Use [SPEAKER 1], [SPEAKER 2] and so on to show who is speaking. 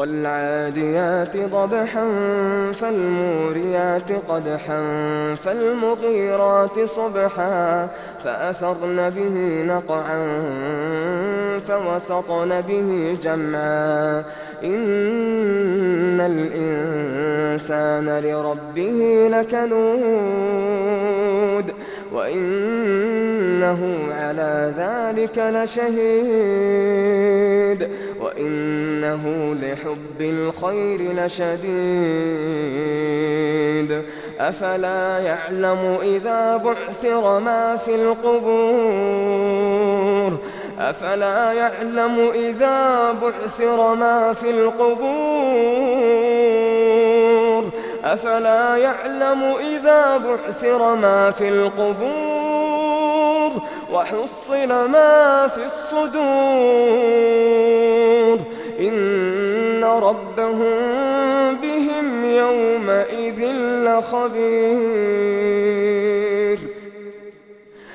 [SPEAKER 1] والعاديات ضبحا فالموريات قدحا فالمغيرات صبحا فأثرن به نقعا فوسطن به جمعا إن الإنسان لربه لكنود وإنه على ذلك لشهيد وإنه لحب الخير لشديد أفلا يعلم إذا بعثر ما في القبور أفلا يعلم إذا بعثر ما في القبور أفلا يعلم إذا بعثر ما في القبور وحصل ما في الصدور إن ربهم بهم يومئذ لخبير.